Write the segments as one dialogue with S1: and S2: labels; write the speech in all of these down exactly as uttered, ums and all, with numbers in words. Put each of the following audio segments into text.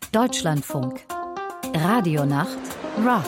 S1: Deutschlandfunk. Radionacht Rock.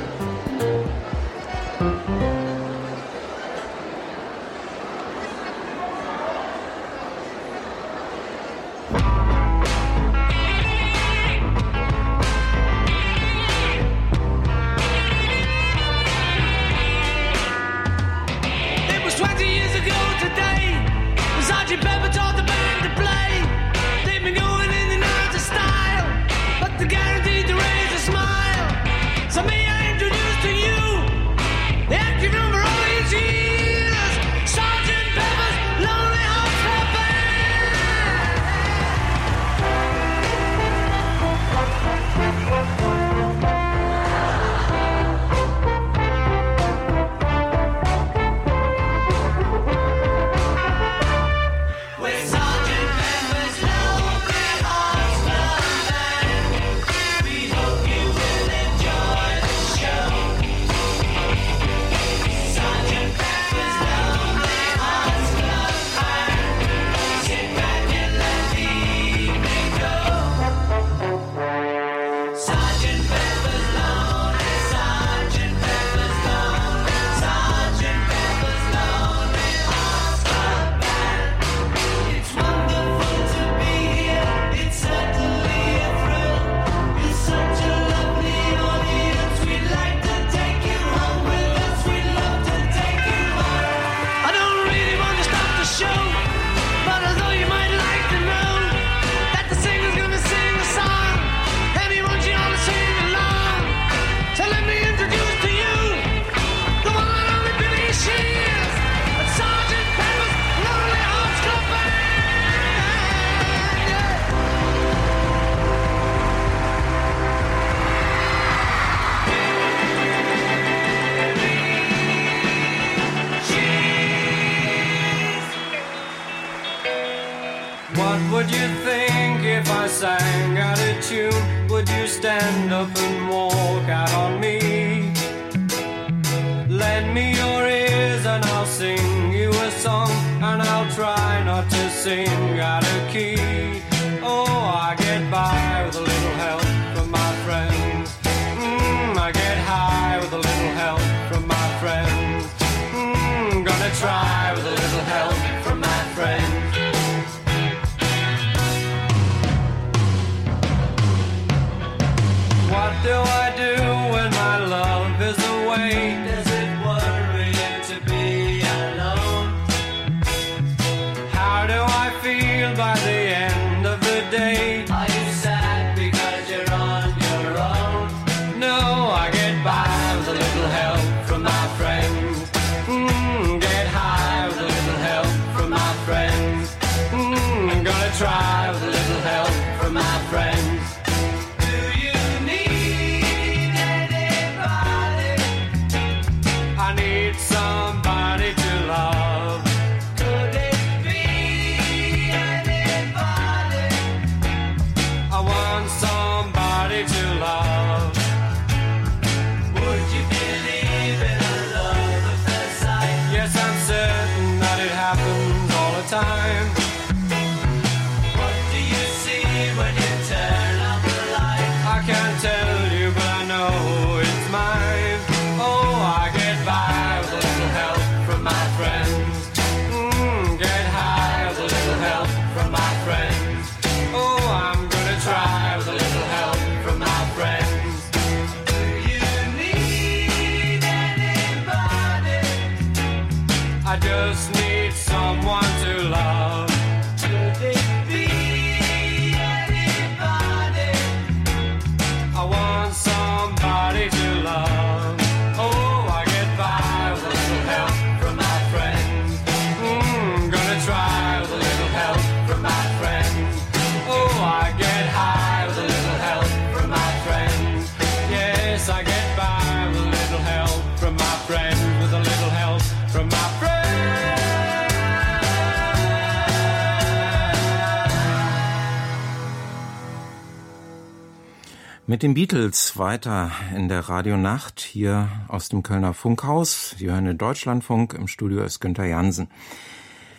S2: Mit den Beatles weiter in der Radionacht hier aus dem Kölner Funkhaus. Sie hören den Deutschlandfunk, im Studio ist Günther Jansen.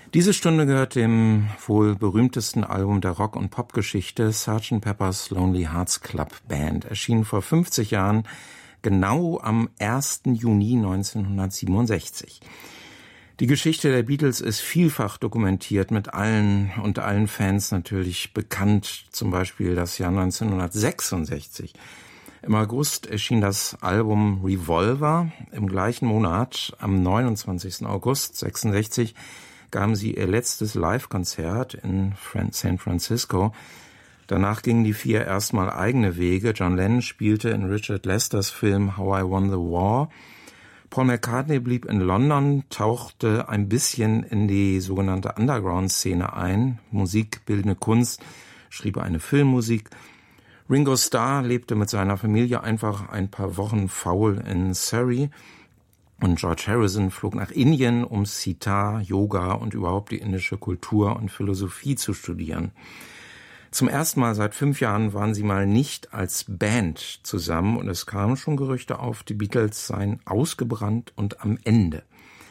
S2: Diese Stunde gehört dem wohl berühmtesten Album der Rock- und Popgeschichte, Sergeant Pepper's Lonely Hearts Club Band, erschien vor fünfzig Jahren, genau am ersten Juni neunzehnhundertsiebenundsechzig. Die Geschichte der Beatles ist vielfach dokumentiert, mit allen und allen Fans natürlich bekannt, zum Beispiel das Jahr neunzehnhundertsechsundsechzig. Im August erschien das Album Revolver. Im gleichen Monat, am neunundzwanzigsten August sechsundsechzig, gaben sie ihr letztes Live-Konzert in San Francisco. Danach gingen die vier erstmal eigene Wege. John Lennon spielte in Richard Lesters Film How I Won the War. Paul McCartney blieb in London, tauchte ein bisschen in die sogenannte Underground-Szene ein, Musik, bildende Kunst, schrieb eine Filmmusik. Ringo Starr lebte mit seiner Familie einfach ein paar Wochen faul in Surrey. Und George Harrison flog nach Indien, um Sitar, Yoga und überhaupt die indische Kultur und Philosophie zu studieren. Zum ersten Mal seit fünf Jahren waren sie mal nicht als Band zusammen und es kamen schon Gerüchte auf, die Beatles seien ausgebrannt und am Ende.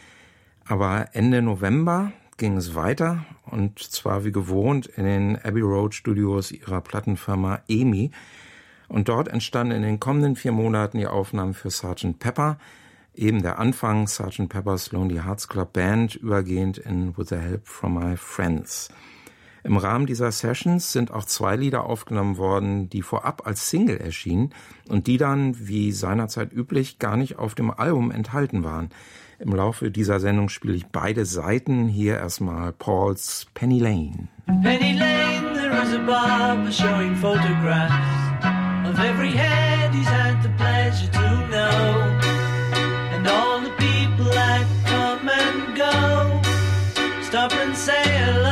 S2: Aber Ende November ging es weiter und zwar wie gewohnt in den Abbey Road Studios ihrer Plattenfirma E M I. Und dort entstanden in den kommenden vier Monaten die Aufnahmen für Sergeant Pepper, eben der Anfang Sergeant Pepper's Lonely Hearts Club Band, übergehend in With the Help from My Friends. Im Rahmen dieser Sessions sind auch zwei Lieder aufgenommen worden, die vorab als Single erschienen und die dann, wie seinerzeit üblich, gar nicht auf dem Album enthalten waren. Im Laufe dieser Sendung spiele ich beide Seiten. Hier erstmal Pauls Penny Lane.
S3: Penny Lane, there is a barber showing photographs of every head he's had the pleasure to know. And all the people that come and go stop and say hello.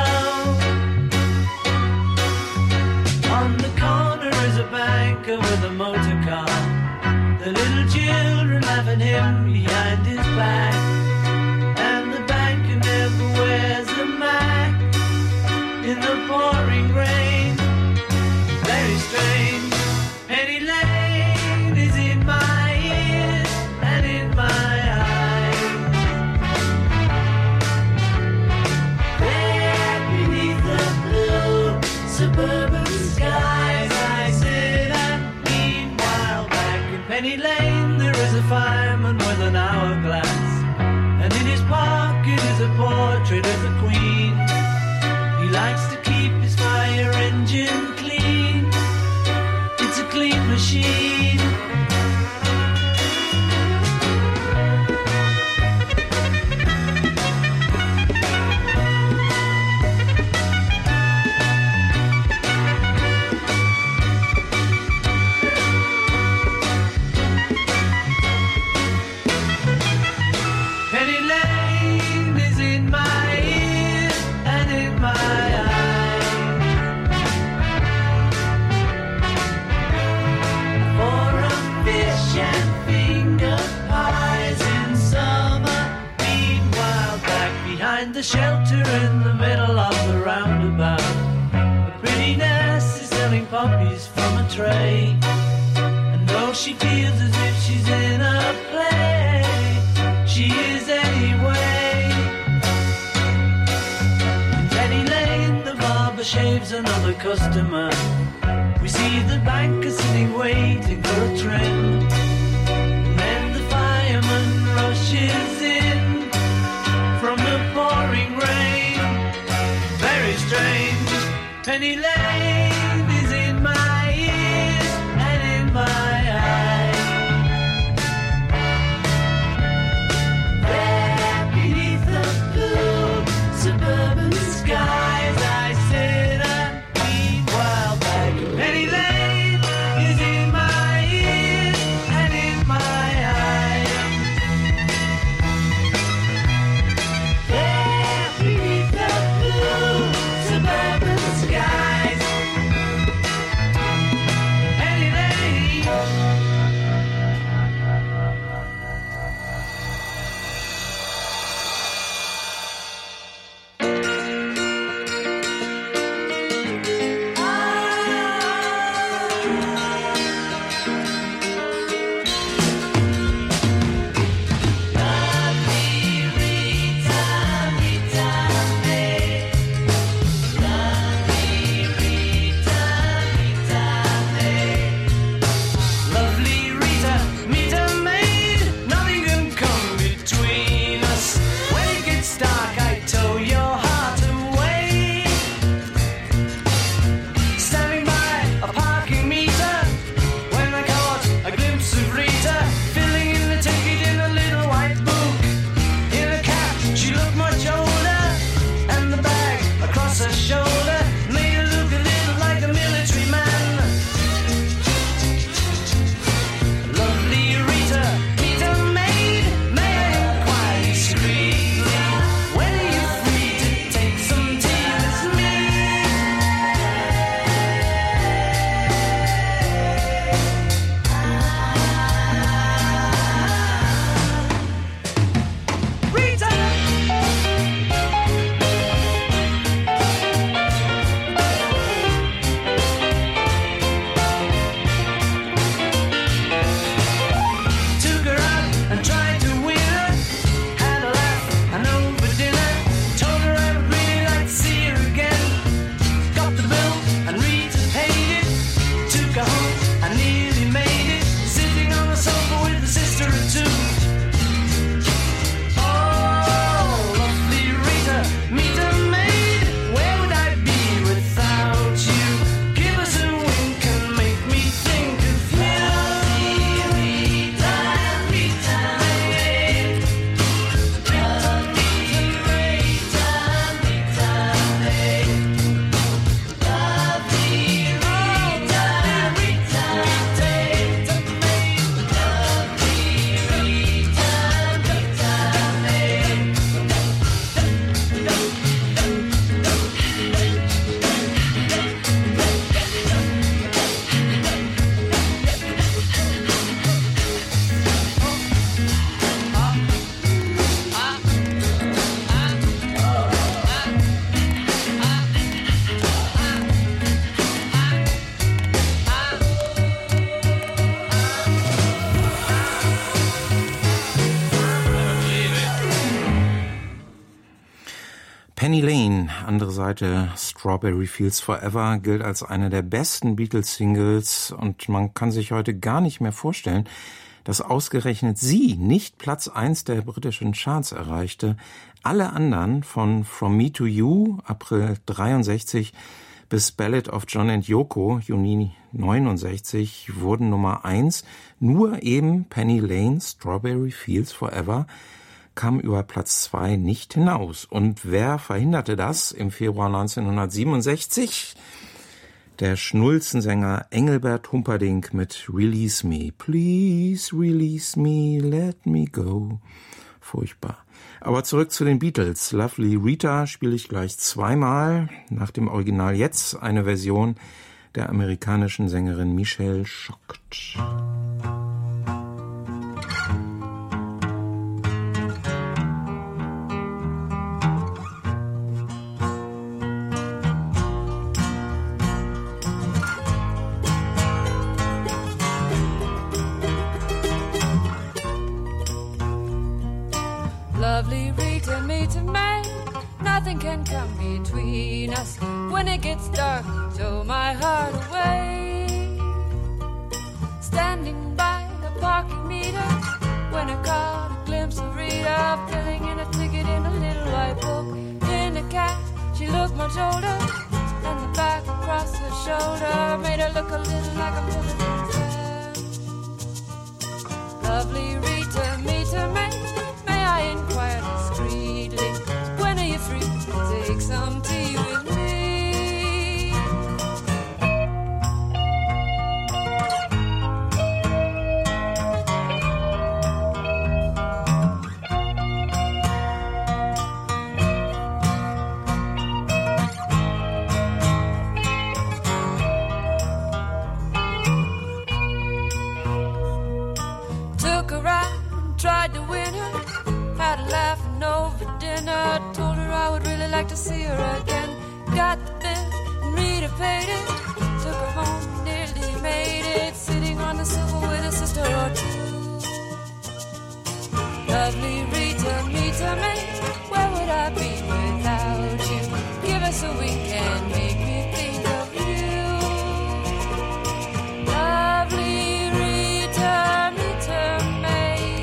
S3: On the corner is a banker with a motor car. The little children laughing him behind his back. And the banker never wears a Mac in the pouring rain. Very strange. Penny Lane is in my ears and in my eyes. There beneath the blue suburban skies I sit and meanwhile back in Penny Lane there is a fireman with an hourglass, and in his pocket is a portrait of the Queen. He likes to keep his fire engine clean. It's a clean machine. Penny Lane is in my ear and in my eyes. For a fish and finger pies in summer. Meanwhile, back behind the shelter in the middle of the roundabout, a pretty nurse is selling poppies from a tray. And though she feels as if she's in a play, she is anyway. In Penny Lane, the barber shaves another customer. We see the banker sitting waiting for a trim. And then the fireman rushes in from the pouring rain. Very strange. Penny Lane is in my ears and in my eyes. There beneath the blue suburban skies I sit and meanwhile back in Penny Lane is in my ears and in my eyes. There beneath the blue suburban skies
S2: Penny Lane, andere Seite Strawberry Fields Forever, gilt als eine der besten Beatles-Singles und man kann sich heute gar nicht mehr vorstellen, dass ausgerechnet sie nicht Platz eins der britischen Charts erreichte. Alle anderen, von From Me to You, April dreiundsechzig, bis Ballad of John and Yoko, Juni neunundsechzig, wurden Nummer eins. Nur eben Penny Lane, Strawberry Fields Forever, kam über Platz zwei nicht hinaus. Und wer verhinderte das im Februar neunzehnhundertsiebenundsechzig? Der Schnulzensänger Engelbert Humperdinck mit Release Me. Please release me, let me go. Furchtbar. Aber zurück zu den Beatles. Lovely Rita spiele ich gleich zweimal. Nach dem Original jetzt eine Version der amerikanischen Sängerin Michelle Schocht.
S4: Lovely Rita, me to May, nothing can come between us. When it gets dark, throw my heart away. Standing by the parking meter, when I caught a glimpse of Rita, filling in a ticket in a little white book. In a cab, she looked much older, and the back across her shoulder made her look a little like a million fair. Lovely Rita, me to May, I inquired discreetly, when are you free to take some tea with me? Took a ride and tried to win her, had her laughing over dinner. Told her I would really like to see her again. Got the bill and Rita paid it. Took her home and nearly made it, sitting on the sofa with a sister or two. Lovely Rita, Rita, me, where would I be without you? Give us a wink and make me think of you. Lovely Rita, Rita, me.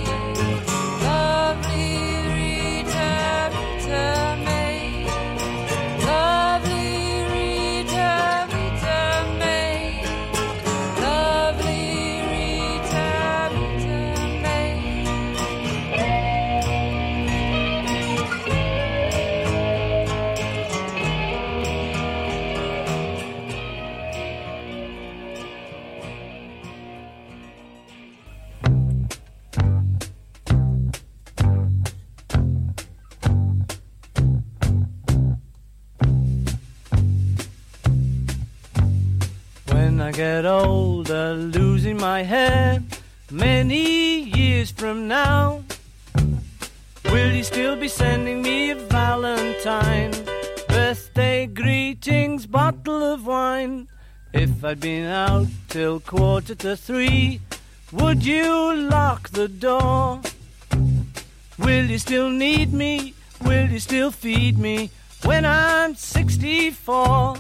S3: When I get older, losing my hair, many years from now, will you still be sending me a valentine? Birthday greetings, bottle of wine. If I'd been out till quarter to three, would you lock the door? Will you still need me? Will you still feed me when I'm sixty-four?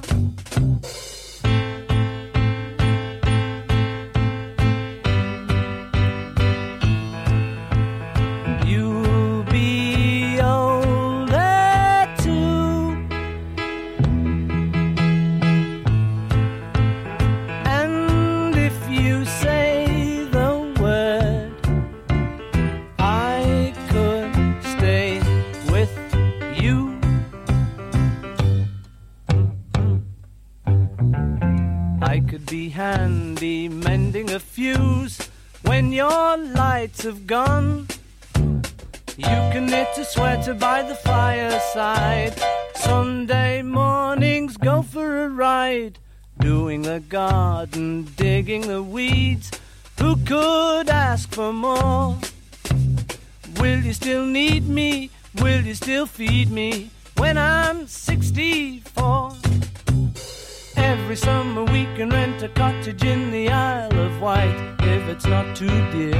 S3: Be handy mending a fuse when your lights have gone. You can knit a sweater by the fireside. Sunday mornings go for a ride, doing the garden, digging the weeds. Who could ask for more? Will you still need me? Will you still feed me when I'm sixty-four? Every summer we can rent a cottage in the Isle of Wight, if it's not too dear.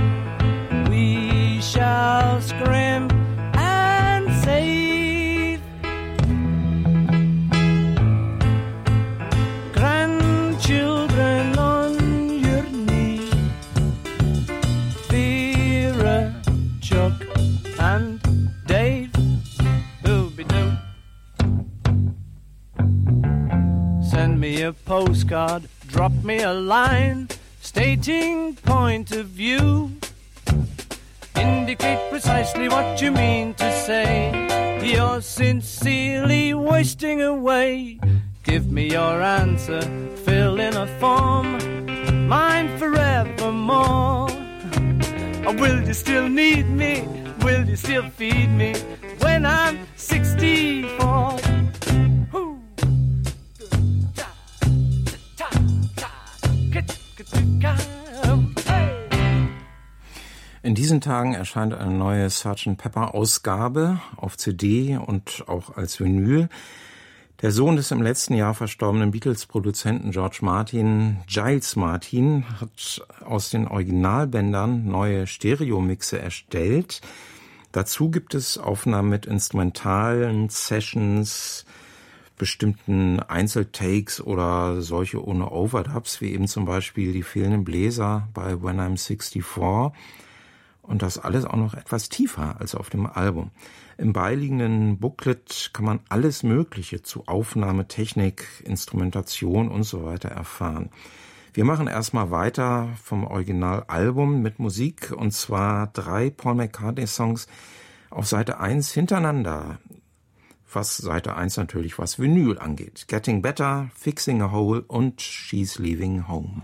S3: We shall scrimp and save postcard, drop me a line stating point of view. Indicate precisely what you mean to say. You're sincerely wasting away. Give me your answer, fill in a form, mine forevermore. Or will you still need me? Will you still feed me when I'm sixty-four?
S2: In diesen Tagen erscheint eine neue Sergeant Pepper Ausgabe auf C D und auch als Vinyl. Der Sohn des im letzten Jahr verstorbenen Beatles-Produzenten George Martin, Giles Martin, hat aus den Originalbändern neue Stereomixe erstellt. Dazu gibt es Aufnahmen mit instrumentalen Sessions, bestimmten Einzeltakes oder solche ohne Overdubs, wie eben zum Beispiel die fehlenden Bläser bei When I'm sixty-four. Und das alles auch noch etwas tiefer als auf dem Album. Im beiliegenden Booklet kann man alles Mögliche zu Aufnahme, Technik, Instrumentation und so weiter erfahren. Wir machen erstmal weiter vom Originalalbum mit Musik, und zwar drei Paul McCartney-Songs auf Seite eins hintereinander. Was Seite eins natürlich, was Vinyl angeht. Getting Better, Fixing a Hole und She's Leaving Home.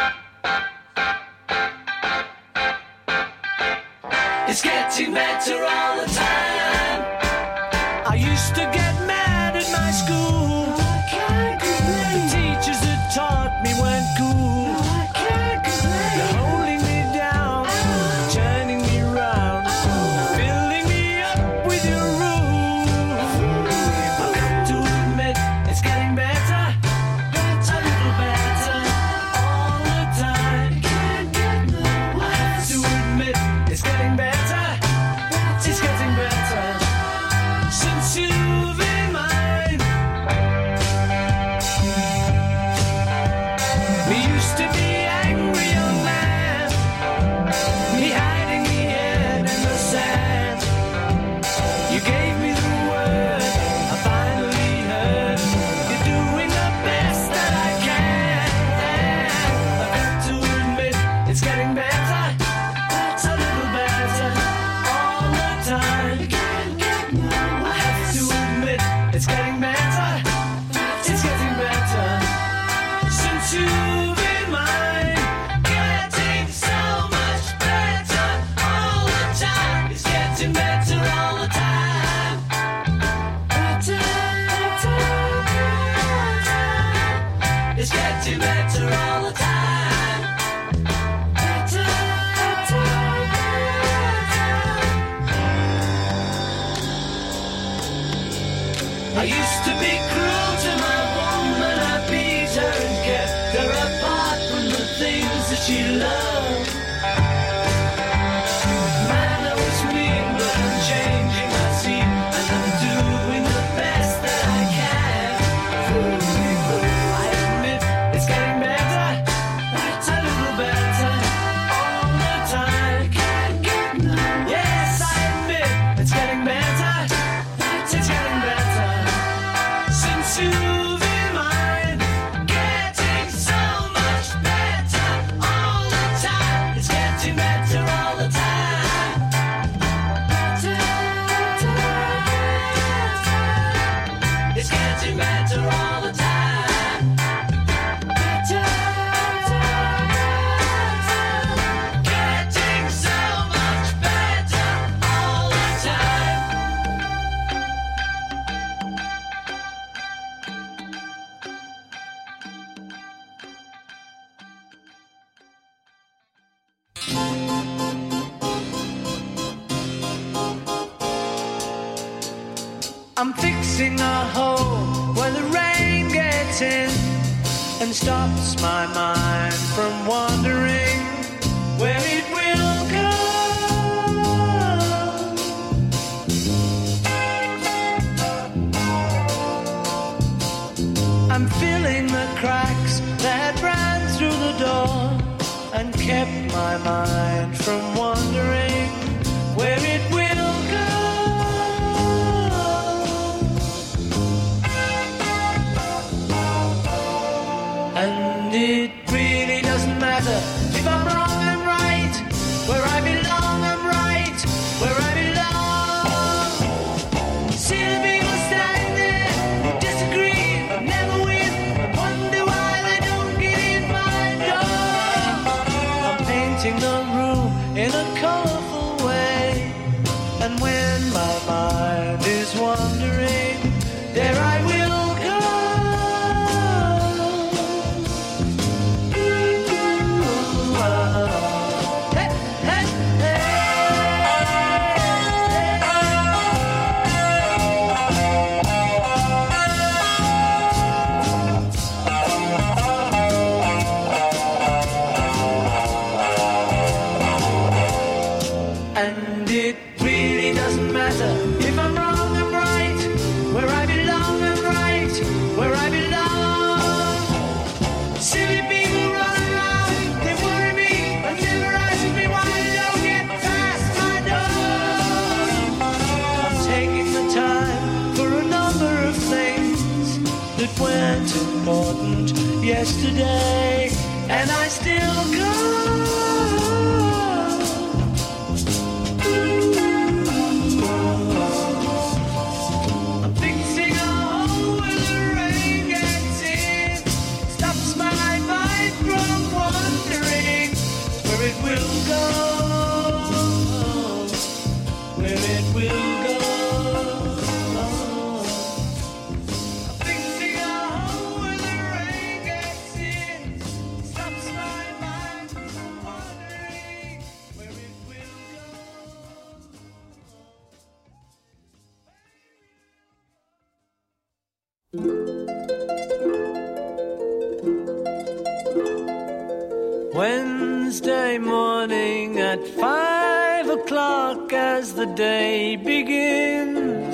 S3: It's getting better all the time. I used to get mad at my school. I can't complain. The teachers that taught me weren't cool. I can't complain. They're holding me down, turning me round, filling me up with your rules. I've got to admit, it's getting better, a little better all the time. I have to admit, it's getting better. It's getting better since you've been mine. We used to be angry young man, me hiding me head in the sand. You gave me the word, I finally heard. You're doing the best that I can. I've got to admit, it's getting better, a little better all the time. I have to admit, it's getting better, it's getting better since you've been mine. Getting so much better all the time. It's getting better all the time. Better, better, better. It's getting better all the time. Better, better, better. I used to be cruel to my woman. I beat her and kept her apart from the things that she loved. Man, I was mean, but I'm changing my scene, and I'm doing the best that I can. I admit, it's getting better, a little better all the time. Yes, I admit, it's getting better, it's getting better since you've been mine. Getting so much better all the time. It's getting better all the time. Better, better, better. It's getting better all the time. Better, better, better. Getting so much better all the time. I'm fixing a hole where the rain gets in and stops my mind from wandering where it will go. I'm filling the cracks that ran through the door and kept my mind from wandering where it will go. it really doesn't matter if I'm wrong, I'm right. Where I belong, I'm right. Where I belong. See the people standing there, disagree, but never win. Wonder why they don't get in my door. I'm painting the room in a colorful way, and when my mind is wandering, there I will go. And it really doesn't matter if I'm wrong, I'm right. Where I belong, I'm right. Where I belong. Silly people run around, they worry me, but never ask me why I don't get past my door. I'm taking the time for a number of things that weren't important yesterday, and I still go. Wednesday morning at five o'clock as the day begins,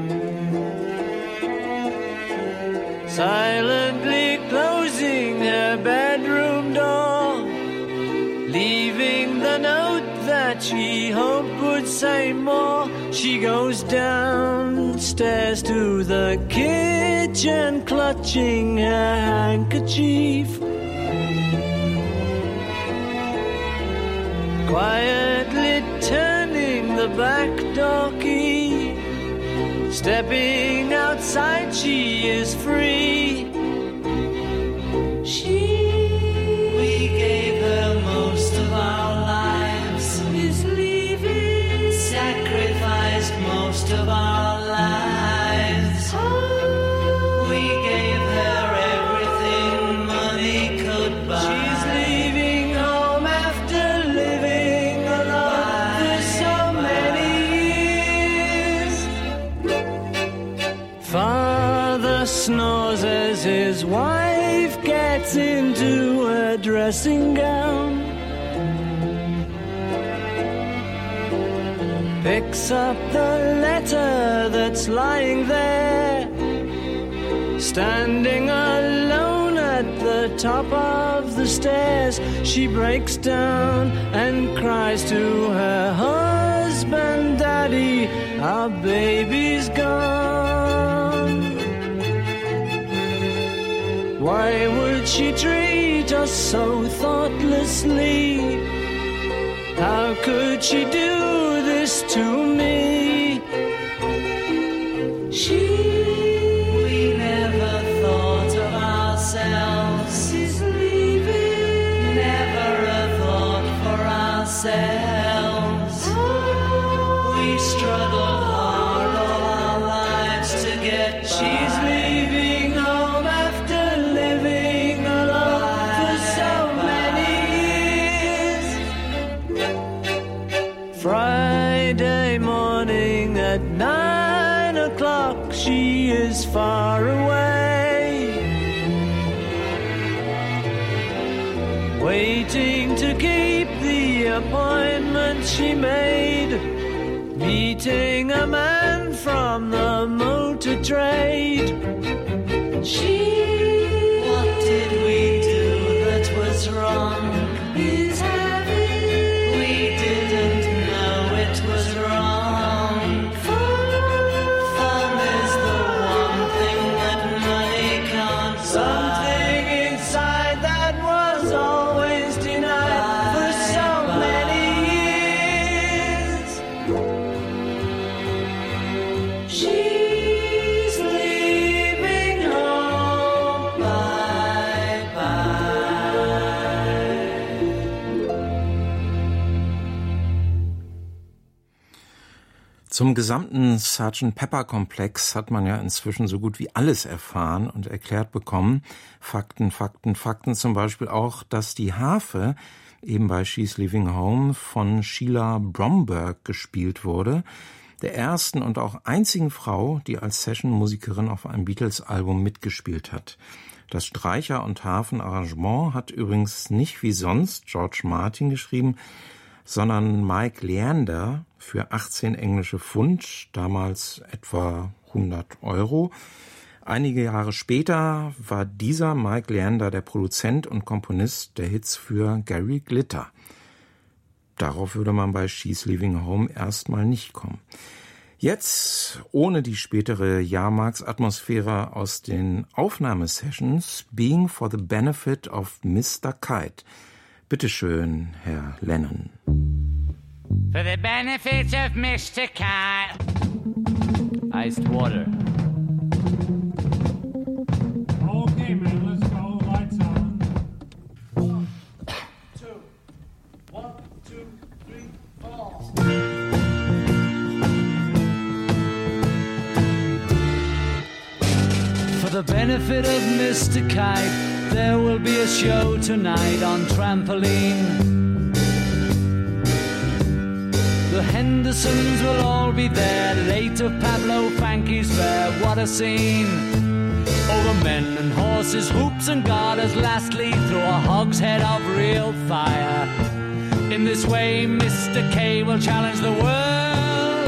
S3: silently closing her bedroom door, leaving the note that she hoped would say more. She goes downstairs to the kitchen, clutching her handkerchief, quietly turning the back door key. Stepping outside, she is free. She, we gave her most of our lives, is leaving, sacrificed most of our lives. Oh, we gave her everything money could buy. She's leaving home after living alone for so many years. Father snores as his wife gets into her dressing gown, picks up the letter that's lying there, standing alone at the top of the stairs. She breaks down and cries to her husband, "Daddy, our baby's gone." Why would she treat us so thoughtlessly? How could she do this to me? She, we never thought of ourselves. She's leaving. Never a thought for ourselves. Oh, we struggled hard all our lives to get by. She's leaving home after living alone for so many years. Friday morning at nine o'clock, she is far away, waiting to keep the appointment she made, meeting a man from the motor trade. She, what did we do that was wrong? He's having, we didn't know it was wrong. Fun is the one thing that money can't buy. Something inside that
S2: Zum gesamten Sergeant Pepper-Komplex hat man ja inzwischen so gut wie alles erfahren und erklärt bekommen. Fakten, Fakten, Fakten, zum Beispiel auch, dass die Harfe eben bei She's Leaving Home von Sheila Bromberg gespielt wurde, der ersten und auch einzigen Frau, die als Session-Musikerin auf einem Beatles-Album mitgespielt hat. Das Streicher- und Harfenarrangement hat übrigens nicht wie sonst George Martin geschrieben, sondern Mike Leander für achtzehn englische Pfund, damals etwa hundert Euro. Einige Jahre später war dieser Mike Leander der Produzent und Komponist der Hits für Gary Glitter. Darauf würde man bei She's Leaving Home erstmal nicht kommen. Jetzt, ohne die spätere Jahrmarktsatmosphäre aus den Aufnahmesessions, Being for the Benefit of Mister Kite. Bitte schön, Herr Lennon.
S5: For the benefit of Mister Kite. Iced water.
S6: Okay, man, let's go. Lights on. One, two, one, two, three, four.
S3: For the benefit of Mister Kite, there will be a show tonight on trampoline. The Hendersons will all be there, later Pablo Fanky's fair, what a scene. Over men and horses, hoops and garters, lastly through a hogshead of real fire. In this way, Mister K will challenge the world.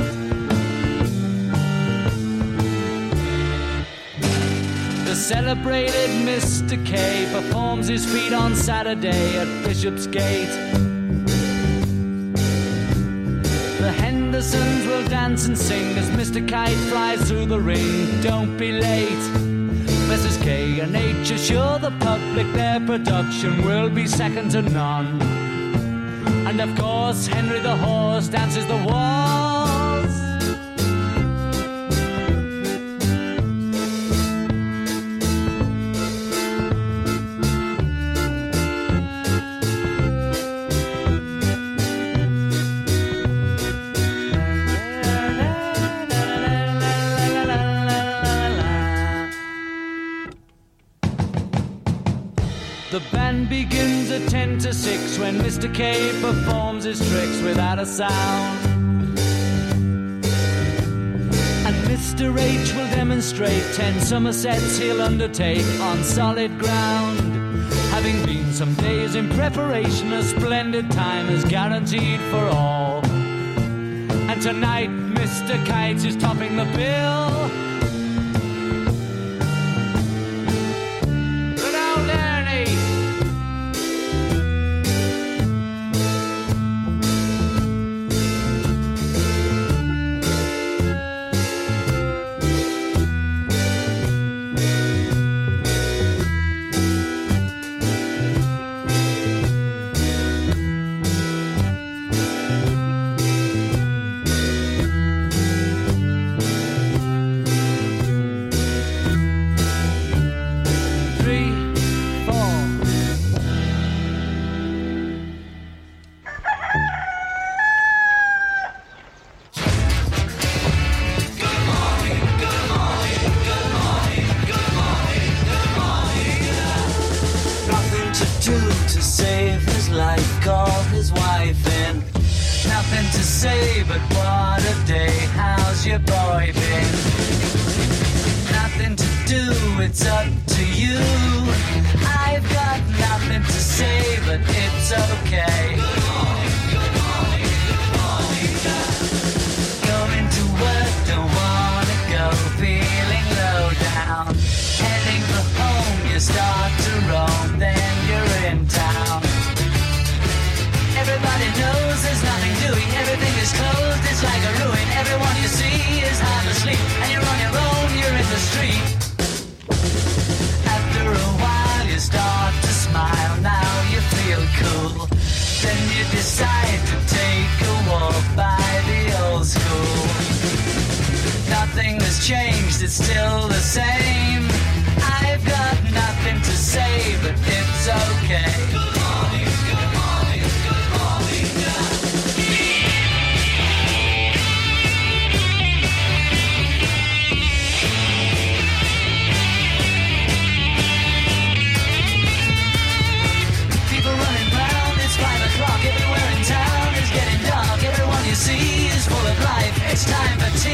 S3: The celebrated Mister K performs his feat on Saturday at Bishopsgate. The Hendersons will dance and sing as Mister Kite flies through the ring. Don't be late. Missus K and H assure the public their production will be second to none. And of course, Henry the Horse dances the waltz. The band begins at ten to six when Mister K performs his tricks without a sound. And Mister H will demonstrate ten Somersets he'll undertake on solid ground. Having been some days in preparation, a splendid time is guaranteed for all. And tonight Mister Kite is topping the bill.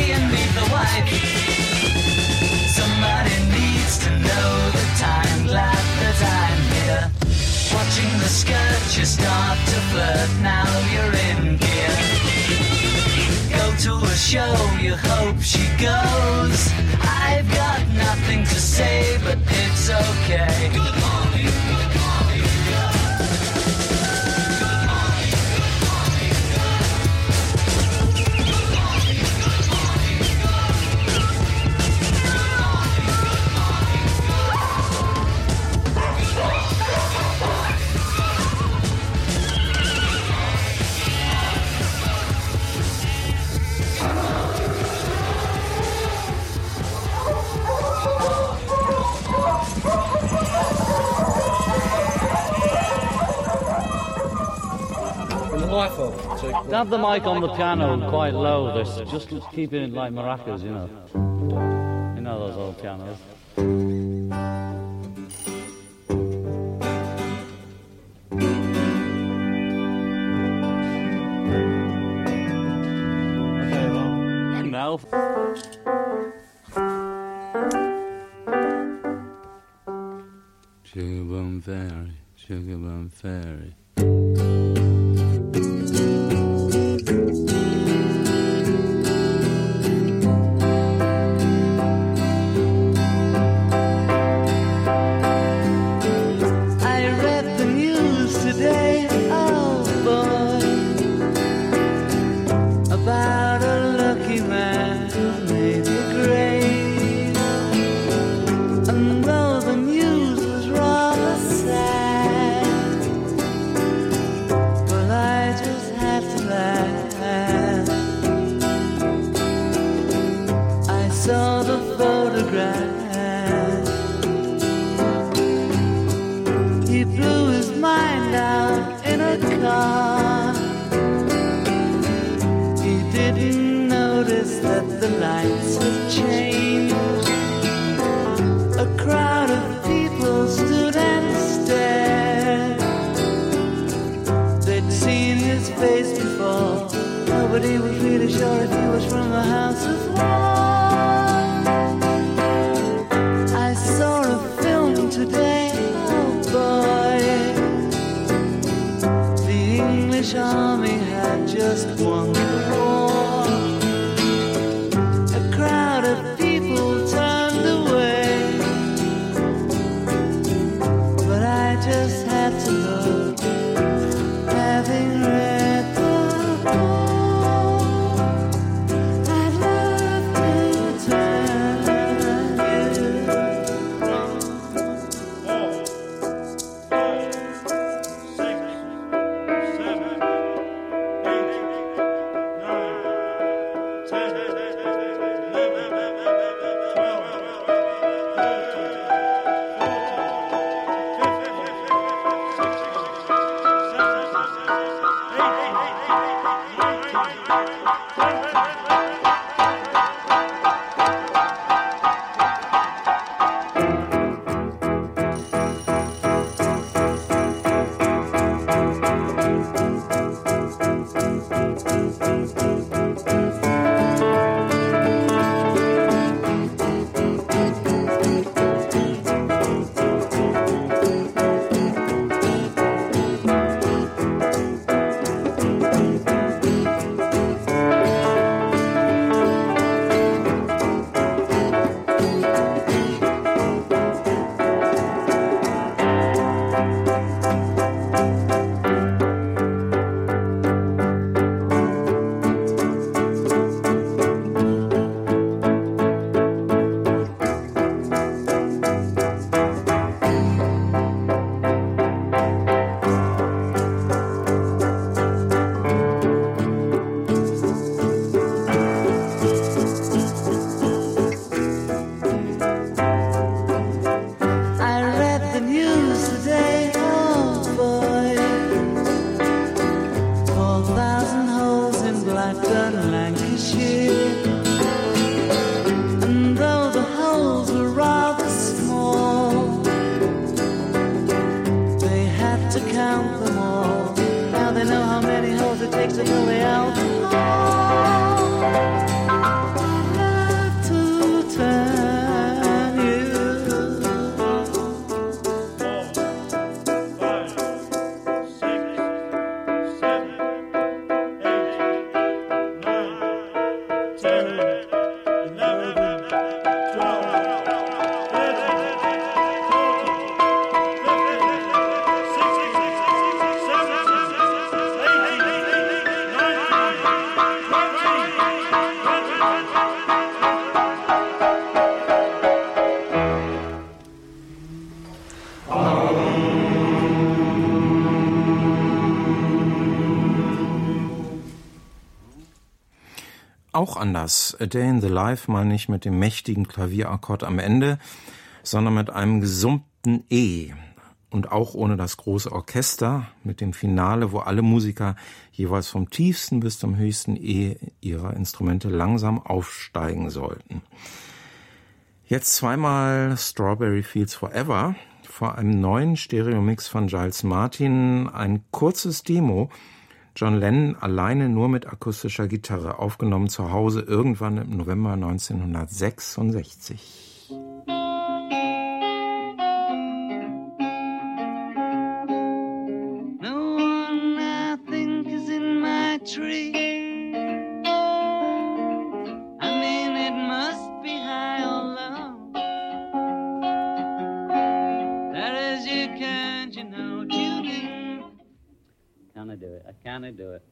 S3: and leave the wife. Somebody needs to know the time, glad that I'm here. Watching the skirt, you start to flirt, now you're in gear. Go to a show, you hope she goes. I've got nothing to say, but it's okay. Good morning, good morning, good
S7: Have the mic on the piano quite low. They're just keeping it like maracas, you know. You know those old pianos. Okay, well, now. Sugar Bum Fairy, Sugar Bum Fairy.
S3: takes to pull the alcohol.
S2: auch anders. A Day in the Life meine ich mit dem mächtigen Klavierakkord am Ende, sondern mit einem gesummten E. Und auch ohne das große Orchester, mit dem Finale, wo alle Musiker jeweils vom tiefsten bis zum höchsten E ihrer Instrumente langsam aufsteigen sollten. Jetzt zweimal Strawberry Fields Forever, vor einem neuen Stereomix von Giles Martin, ein kurzes Demo, John Lennon alleine nur mit akustischer Gitarre, aufgenommen zu Hause irgendwann im November neunzehnhundertsechsundsechzig.
S7: Can I do it?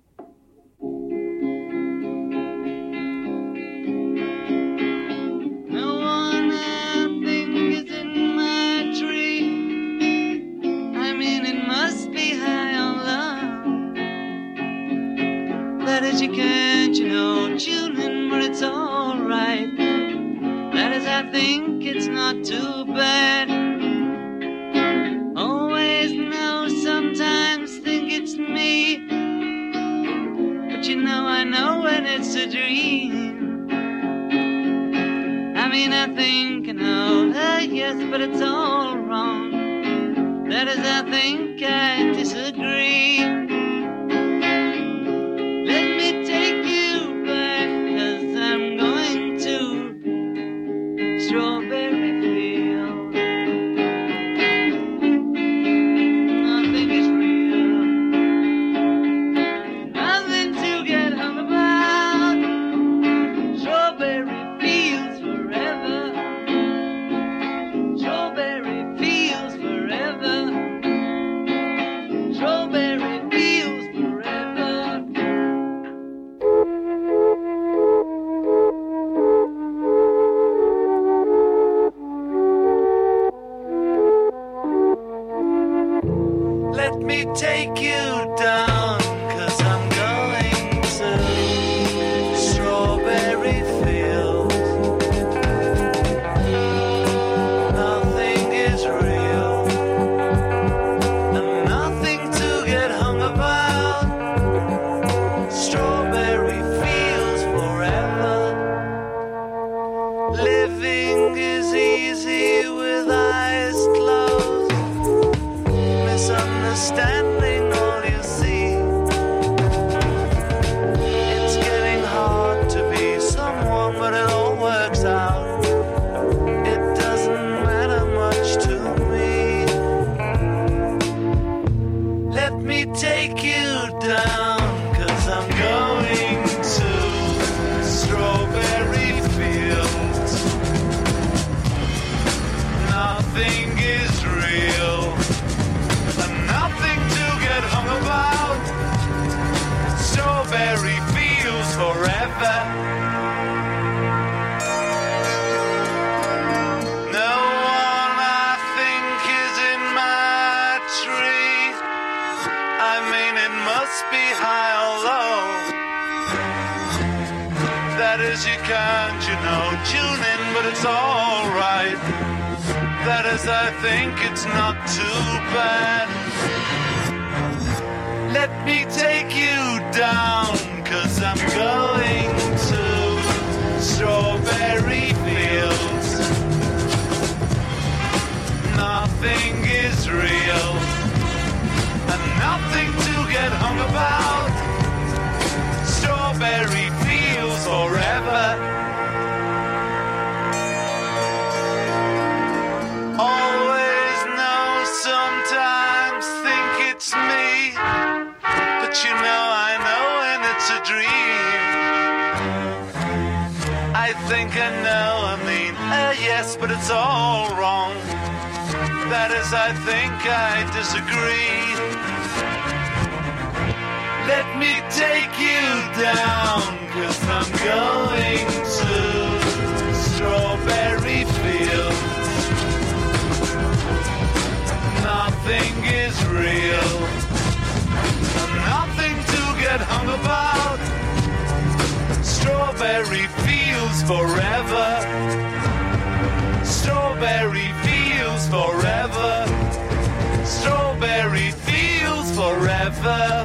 S3: No one I think is in my tree. I mean, it must be high on love. That is, you can't, you know, tune in, but it's alright. That is, I think it's not too bad. Always know, sometimes think it's me. But you know, I know when it's a dream. I mean, I think I know, uh, yes, but it's all wrong. That is, I think I disagree. Let me take you back, 'cause I'm going to Strawberry Field. Nothing is real, nothing to get hung about. Strawberry Fields forever. Strawberry Fields forever. Strawberry Fields forever. Let me take you down, 'cause I'm going to Strawberry Fields. Nothing is real, and nothing to get hung about. Strawberry Fields forever. Living is easy with eyes closed. Misunderstanding all you see. It's getting hard to be someone, but it all works out. It doesn't matter much to me. Let me take you down, 'cause I'm going to Strawberry Fields. Nothing is real, and nothing to get hung about. Strawberry Fields forever. No one I think is in my tree. I mean, it must be high or low. That is, you can't, you know, tune in, but it's all right. That is, I think it's not too bad. Let me take you down, 'cause I'm going to Strawberry Fields. Nothing is real, and nothing to get hung about. Strawberry Fields forever. Always know, sometimes think it's me. But you know, I know when it's a dream. I think I know, I mean, uh, yes, but it's all wrong. That is, I think I disagree. Let me take you down, 'cause I'm going to Strawberry Fields. Nothing is real, and nothing to get hung about. Strawberry Strawberry fields forever. Strawberry fields forever. Strawberry fields forever.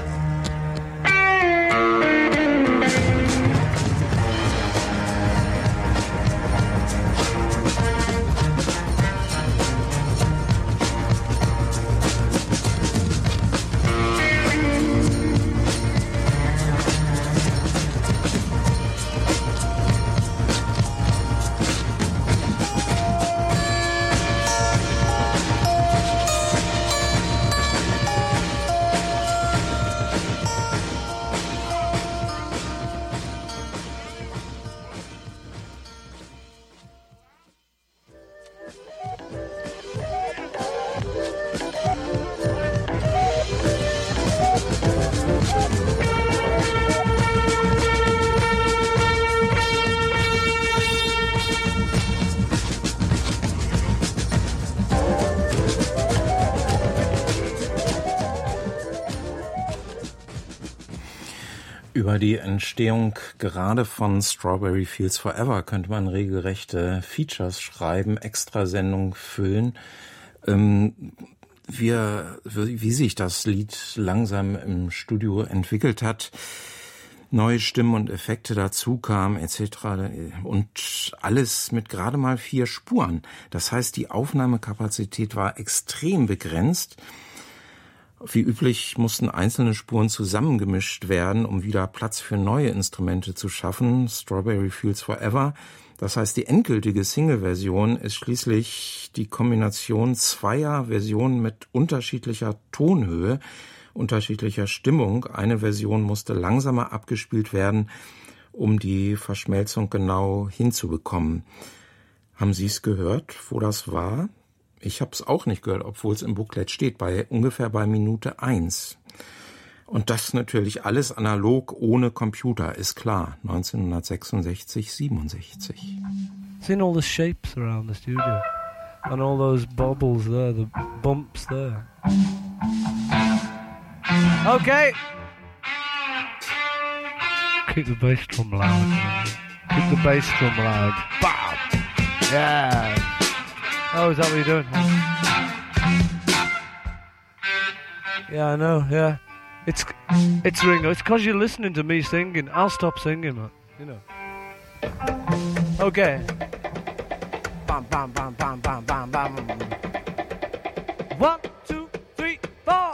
S2: Über die Entstehung gerade von Strawberry Fields Forever könnte man regelrechte Features schreiben, Extrasendungen füllen. Ähm, wir, wie sich das Lied langsam im Studio entwickelt hat, neue Stimmen und Effekte dazu kamen et cetera und alles mit gerade mal vier Spuren. Das heißt, die Aufnahmekapazität war extrem begrenzt. Wie üblich mussten einzelne Spuren zusammengemischt werden, um wieder Platz für neue Instrumente zu schaffen. Strawberry Fields Forever. Das heißt, die endgültige Single-Version ist schließlich die Kombination zweier Versionen mit unterschiedlicher Tonhöhe, unterschiedlicher Stimmung. Eine Version musste langsamer abgespielt werden, um die Verschmelzung genau hinzubekommen. Haben Sie es gehört, wo das war? Ich habe es auch nicht gehört, obwohl es im Booklet steht, bei ungefähr bei Minute eins. Und das natürlich alles analog, ohne Computer, ist klar. neunzehnhundertsechsundsechzig, siebenundsechzig.
S8: Seen all the shapes around the studio. And all those bubbles there, the bumps there. Okay. Keep the bass drum loud. Keep the bass drum loud. Bam! Yeah. Oh, is that what you're doing? Yeah, I know, yeah. It's it's Ringo. It's because you're listening to me singing. I'll stop singing, man. You know. Okay. Bam, bam, bam, bam, bam, bam, bam. One, two, three, four.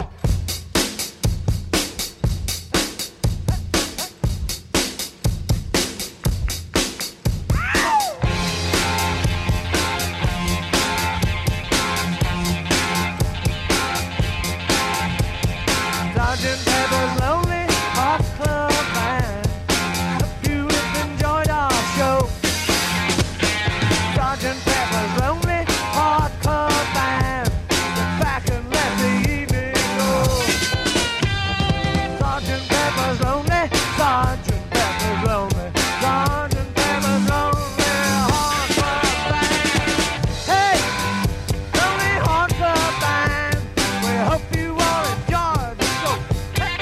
S8: Sergeant Pepper's Lonely Hearts Club Band. Hope you have enjoyed our show. Sergeant Pepper's Lonely Hearts Club Band. Get back and let the evening go. Sergeant Pepper's Lonely, Sergeant Pepper's Lonely, Sergeant Pepper's Lonely Hearts Club Band. Hey, Lonely Hearts Club Band. We hope you all enjoy the show. Hey.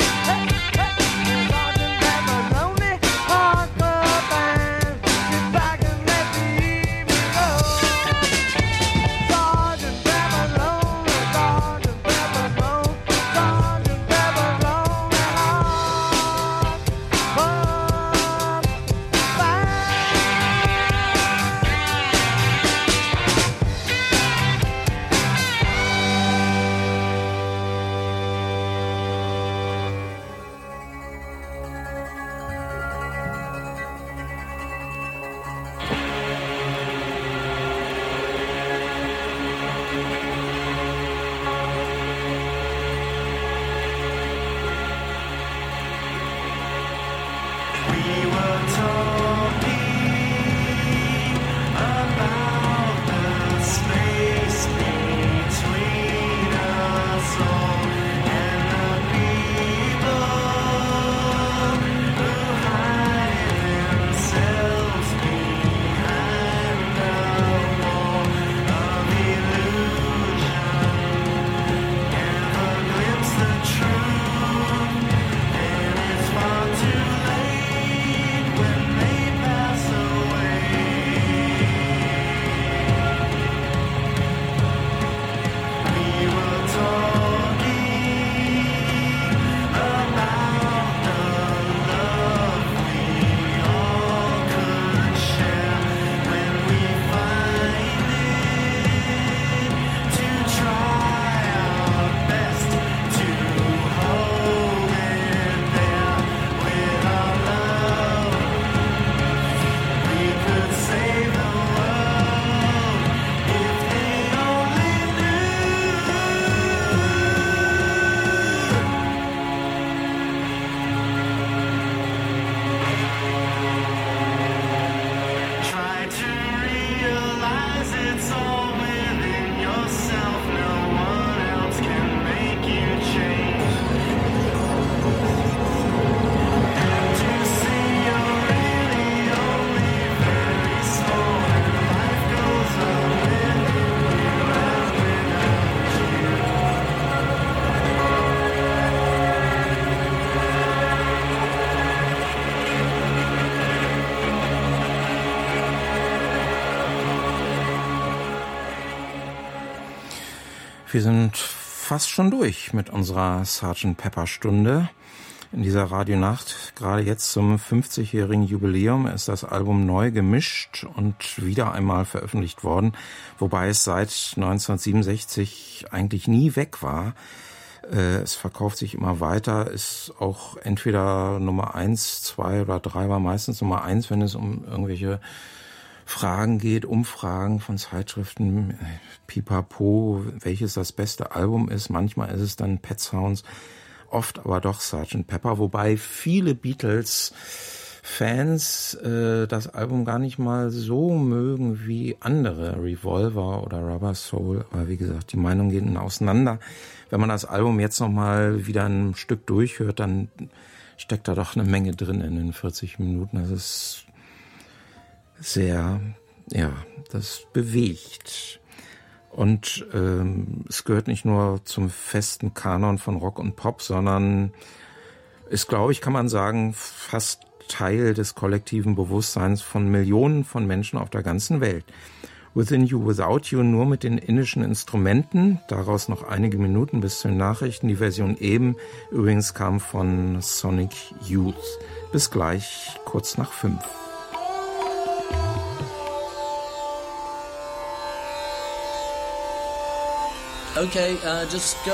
S2: Wir sind fast schon durch mit unserer Sergeant Pepper Stunde. In dieser Radionacht, gerade jetzt zum fünfzigjährigen Jubiläum, ist das Album neu gemischt und wieder einmal veröffentlicht worden, wobei es seit neunzehnhundertsiebenundsechzig eigentlich nie weg war. Es verkauft sich immer weiter, ist auch entweder Nummer eins, zwei oder drei, war meistens Nummer eins, wenn es um irgendwelche Fragen geht, Umfragen von Zeitschriften, Pipapo, welches das beste Album ist. Manchmal ist es dann Pet Sounds, oft aber doch Sergeant Pepper, wobei viele Beatles-Fans äh, das Album gar nicht mal so mögen wie andere, Revolver oder Rubber Soul. Aber wie gesagt, die Meinungen gehen auseinander. Wenn man das Album jetzt nochmal wieder ein Stück durchhört, dann steckt da doch eine Menge drin in den vierzig Minuten. Das ist sehr, ja, das bewegt. Und ähm, es gehört nicht nur zum festen Kanon von Rock und Pop, sondern ist, glaube ich, kann man sagen, fast Teil des kollektiven Bewusstseins von Millionen von Menschen auf der ganzen Welt. Within You, Without You, nur mit den indischen Instrumenten, daraus noch einige Minuten bis zu den Nachrichten. Die Version eben übrigens kam von Sonic Youth. Bis gleich, kurz nach fünf.
S9: Okay, uh, just go.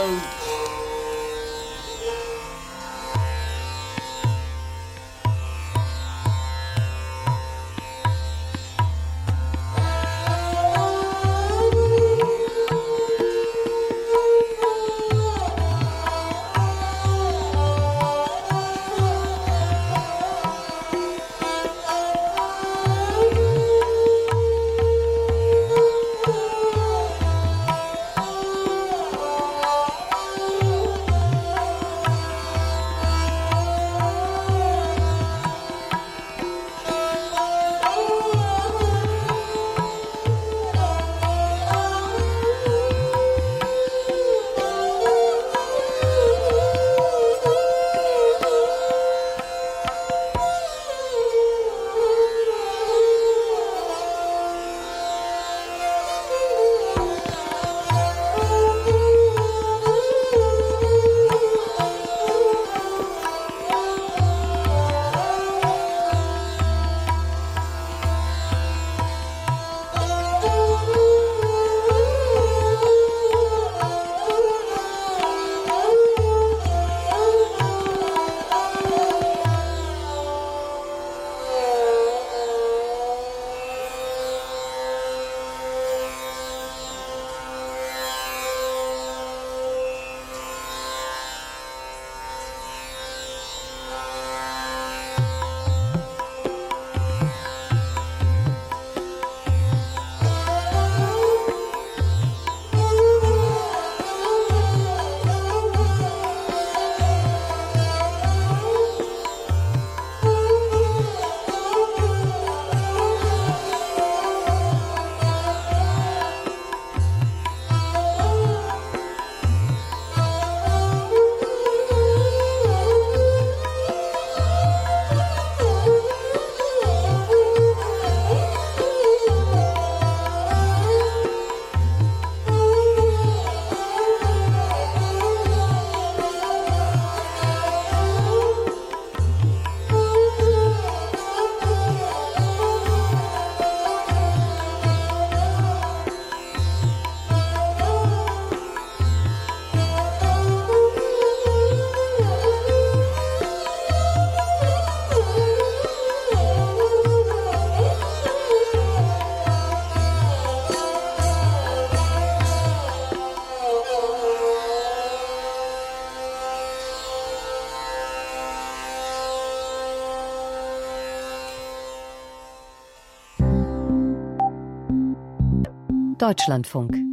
S1: Deutschlandfunk.